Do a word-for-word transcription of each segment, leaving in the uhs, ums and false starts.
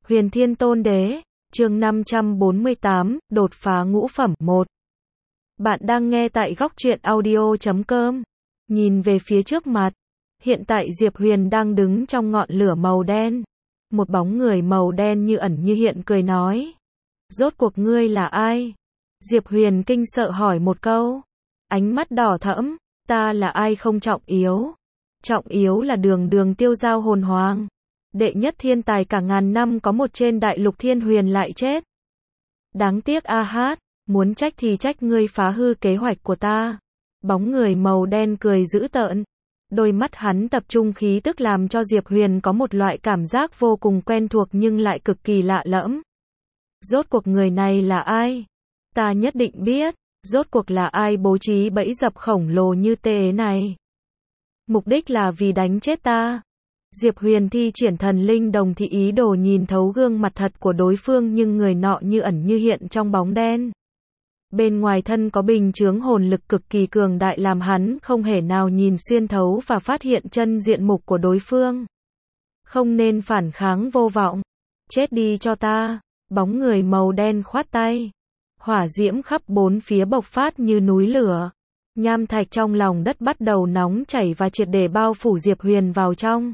Huyền Thiên Tôn Đế, chương năm trăm bốn mươi tám, đột phá ngũ phẩm một. Bạn đang nghe tại góc truyện audio chấm com. Nhìn về phía trước mặt, hiện tại Diệp Huyền đang đứng trong ngọn lửa màu đen. Một bóng người màu đen như ẩn như hiện cười nói. Rốt cuộc ngươi là ai? Diệp Huyền kinh sợ hỏi một câu. Ánh mắt đỏ thẫm, ta là ai không trọng yếu. Trọng yếu là đường đường tiêu giao hồn hoàng. Đệ nhất thiên tài cả ngàn năm có một trên đại lục thiên huyền lại chết. Đáng tiếc a hát, muốn trách thì trách ngươi phá hư kế hoạch của ta. Bóng người màu đen cười dữ tợn. Đôi mắt hắn tập trung khí tức làm cho Diệp Huyền có một loại cảm giác vô cùng quen thuộc nhưng lại cực kỳ lạ lẫm. Rốt cuộc người này là ai? Ta nhất định biết, rốt cuộc là ai bố trí bẫy dập khổng lồ như thế này? Mục đích là vì đánh chết ta. Diệp Huyền thi triển thần linh đồng thị ý đồ nhìn thấu gương mặt thật của đối phương nhưng người nọ như ẩn như hiện trong bóng đen. Bên ngoài thân có bình chướng hồn lực cực kỳ cường đại làm hắn không thể nào nhìn xuyên thấu và phát hiện chân diện mục của đối phương. Không nên phản kháng vô vọng. Chết đi cho ta. Bóng người màu đen khoát tay. Hỏa diễm khắp bốn phía bộc phát như núi lửa. Nham thạch trong lòng đất bắt đầu nóng chảy và triệt để bao phủ Diệp Huyền vào trong.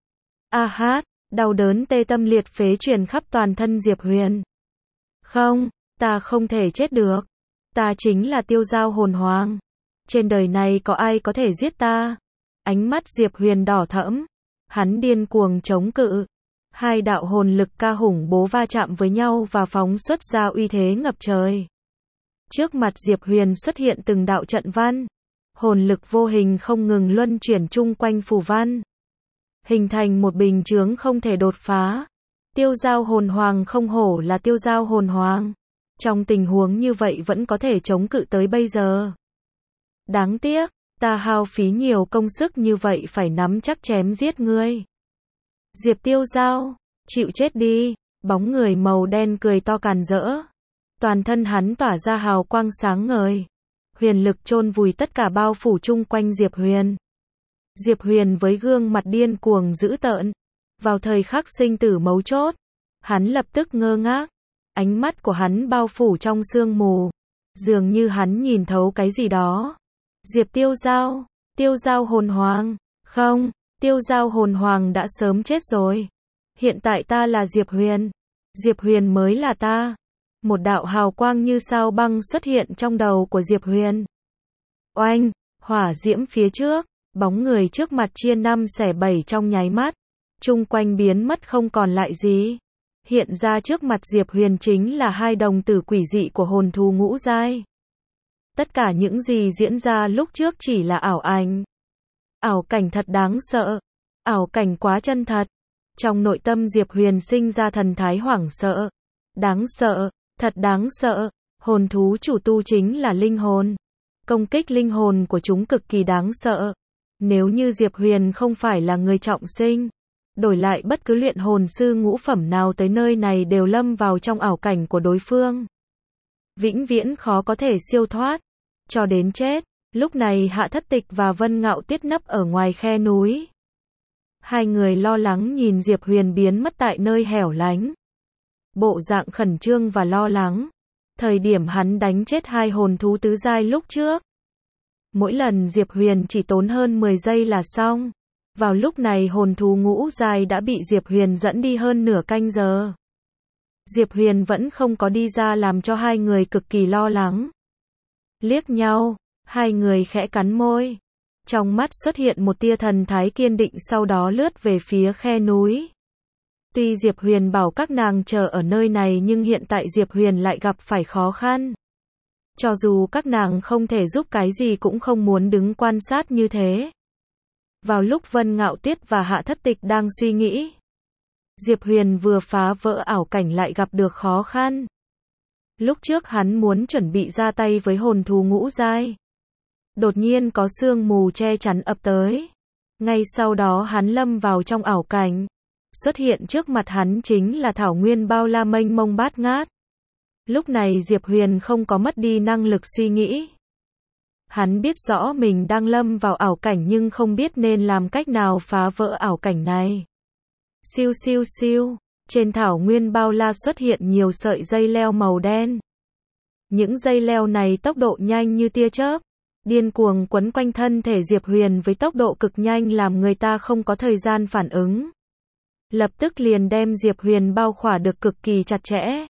A hát, đau đớn tê tâm liệt phế truyền khắp toàn thân Diệp Huyền. Không, ta không thể chết được. Ta chính là tiêu giao hồn hoàng. Trên đời này có ai có thể giết ta? Ánh mắt Diệp Huyền đỏ thẫm. Hắn điên cuồng chống cự. Hai đạo hồn lực ca hùng bố va chạm với nhau và phóng xuất ra uy thế ngập trời. Trước mặt Diệp Huyền xuất hiện từng đạo trận văn. Hồn lực vô hình không ngừng luân chuyển chung quanh phù văn. Hình thành một bình chướng không thể đột phá. Tiêu giao hồn hoàng không hổ là tiêu giao hồn hoàng. Trong tình huống như vậy vẫn có thể chống cự tới bây giờ. Đáng tiếc, ta hao phí nhiều công sức như vậy phải nắm chắc chém giết ngươi. Diệp tiêu giao, chịu chết đi. Bóng người màu đen cười to càn rỡ. Toàn thân hắn tỏa ra hào quang sáng ngời. Huyền lực chôn vùi tất cả bao phủ chung quanh Diệp Huyền. Diệp Huyền với gương mặt điên cuồng dữ tợn. Vào thời khắc sinh tử mấu chốt, hắn lập tức ngơ ngác. Ánh mắt của hắn bao phủ trong sương mù. Dường như hắn nhìn thấu cái gì đó. Diệp tiêu giao, tiêu giao hồn hoàng. Không, tiêu giao hồn hoàng đã sớm chết rồi. Hiện tại ta là Diệp Huyền. Diệp Huyền mới là ta. Một đạo hào quang như sao băng xuất hiện trong đầu của Diệp Huyền. Oanh, hỏa diễm phía trước. Bóng người trước mặt chia năm xẻ bảy trong nháy mắt. Chung quanh biến mất không còn lại gì. Hiện ra trước mặt Diệp Huyền chính là hai đồng tử quỷ dị của hồn thú ngũ giai. Tất cả những gì diễn ra lúc trước chỉ là ảo ảnh. Ảo cảnh thật đáng sợ. Ảo cảnh quá chân thật. Trong nội tâm Diệp Huyền sinh ra thần thái hoảng sợ. Đáng sợ, thật đáng sợ. Hồn thú chủ tu chính là linh hồn. Công kích linh hồn của chúng cực kỳ đáng sợ. Nếu như Diệp Huyền không phải là người trọng sinh, đổi lại bất cứ luyện hồn sư ngũ phẩm nào tới nơi này đều lâm vào trong ảo cảnh của đối phương. Vĩnh viễn khó có thể siêu thoát, cho đến chết. Lúc này Hạ Thất Tịch và Vân Ngạo Tuyết nấp ở ngoài khe núi. Hai người lo lắng nhìn Diệp Huyền biến mất tại nơi hẻo lánh. Bộ dạng khẩn trương và lo lắng. Thời điểm hắn đánh chết hai hồn thú tứ giai lúc trước. Mỗi lần Diệp Huyền chỉ tốn hơn mười giây là xong. Vào lúc này hồn thú ngũ giai đã bị Diệp Huyền dẫn đi hơn nửa canh giờ. Diệp Huyền vẫn không có đi ra làm cho hai người cực kỳ lo lắng. Liếc nhau, hai người khẽ cắn môi. Trong mắt xuất hiện một tia thần thái kiên định sau đó lướt về phía khe núi. Tuy Diệp Huyền bảo các nàng chờ ở nơi này nhưng hiện tại Diệp Huyền lại gặp phải khó khăn. Cho dù các nàng không thể giúp cái gì cũng không muốn đứng quan sát như thế. Vào lúc Vân Ngạo Tuyết và Hạ Thất Tịch đang suy nghĩ, Diệp Huyền vừa phá vỡ ảo cảnh lại gặp được khó khăn. Lúc trước hắn muốn chuẩn bị ra tay với hồn thú ngũ giai. Đột nhiên có sương mù che chắn ập tới. Ngay sau đó hắn lâm vào trong ảo cảnh. Xuất hiện trước mặt hắn chính là thảo nguyên bao la mênh mông bát ngát. Lúc này Diệp Huyền không có mất đi năng lực suy nghĩ. Hắn biết rõ mình đang lâm vào ảo cảnh nhưng không biết nên làm cách nào phá vỡ ảo cảnh này. Siêu siêu siêu, Trên thảo nguyên bao la xuất hiện nhiều sợi dây leo màu đen. Những dây leo này tốc độ nhanh như tia chớp, điên cuồng quấn quanh thân thể Diệp Huyền với tốc độ cực nhanh làm người ta không có thời gian phản ứng. Lập tức liền đem Diệp Huyền bao khỏa được cực kỳ chặt chẽ.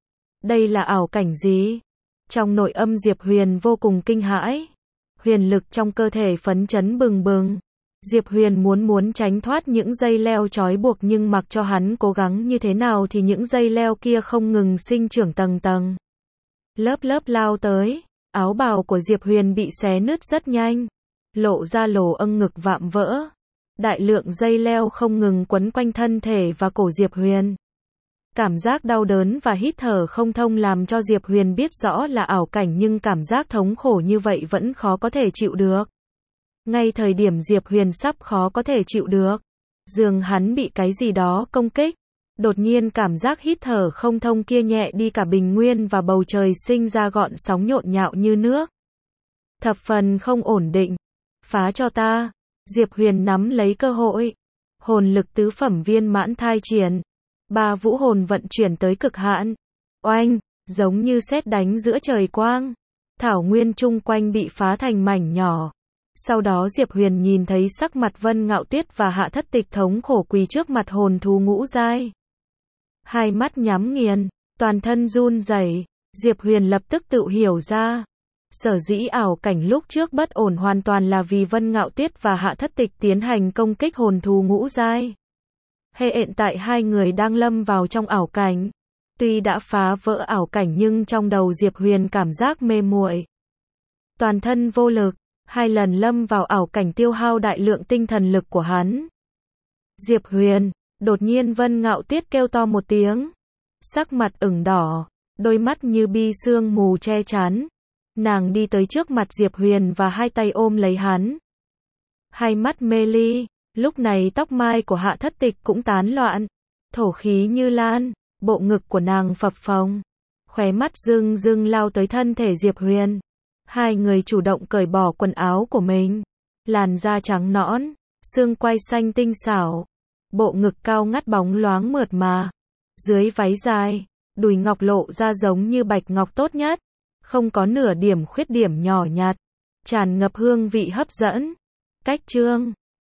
Đây là ảo cảnh gì? Trong nội âm Diệp Huyền vô cùng kinh hãi. Huyền lực trong cơ thể phấn chấn bừng bừng. Diệp Huyền muốn muốn tránh thoát những dây leo trói buộc nhưng mặc cho hắn cố gắng như thế nào thì những dây leo kia không ngừng sinh trưởng tầng tầng. Lớp lớp lao tới, áo bào của Diệp Huyền bị xé nứt rất nhanh, lộ ra lỗ âng ngực vạm vỡ. Đại lượng dây leo không ngừng quấn quanh thân thể và cổ Diệp Huyền. Cảm giác đau đớn và hít thở không thông làm cho Diệp Huyền biết rõ là ảo cảnh nhưng cảm giác thống khổ như vậy vẫn khó có thể chịu được. Ngay thời điểm Diệp Huyền sắp khó có thể chịu được, dường hắn bị cái gì đó công kích. Đột nhiên cảm giác hít thở không thông kia nhẹ đi cả bình nguyên và bầu trời sinh ra gọn sóng nhộn nhạo như nước. Thập phần không ổn định. Phá cho ta. Diệp Huyền nắm lấy cơ hội. Hồn lực tứ phẩm viên mãn thai triển. Ba vũ hồn vận chuyển tới cực hạn. Oanh, giống như sét đánh giữa trời quang. Thảo nguyên chung quanh bị phá thành mảnh nhỏ. Sau đó Diệp Huyền nhìn thấy sắc mặt Vân Ngạo Tuyết và Hạ Thất Tịch thống khổ quỳ trước mặt hồn thú ngũ giai. Hai mắt nhắm nghiền, toàn thân run rẩy, Diệp Huyền lập tức tự hiểu ra. Sở dĩ ảo cảnh lúc trước bất ổn hoàn toàn là vì Vân Ngạo Tuyết và Hạ Thất Tịch tiến hành công kích hồn thú ngũ giai. Hiện tại hai người đang lâm vào trong ảo cảnh. Tuy đã phá vỡ ảo cảnh nhưng trong đầu Diệp Huyền cảm giác mê muội. Toàn thân vô lực, hai lần lâm vào ảo cảnh tiêu hao đại lượng tinh thần lực của hắn. Diệp Huyền, đột nhiên Vân Ngạo Tuyết kêu to một tiếng. Sắc mặt ửng đỏ, đôi mắt như bi sương mù che chắn. Nàng đi tới trước mặt Diệp Huyền và hai tay ôm lấy hắn. Hai mắt mê ly, lúc này tóc mai của Hạ Thất Tịch cũng tán loạn. Thổ khí như lan, bộ ngực của nàng phập phồng. Khóe mắt rưng rưng lao tới thân thể Diệp Huyền. Hai người chủ động cởi bỏ quần áo của mình. Làn da trắng nõn, xương quai xanh tinh xảo. Bộ ngực cao ngắt bóng loáng mượt mà. Dưới váy dài, đùi ngọc lộ ra giống như bạch ngọc tốt nhất. Không có nửa điểm khuyết điểm nhỏ nhặt. Tràn ngập hương vị hấp dẫn. Cách chương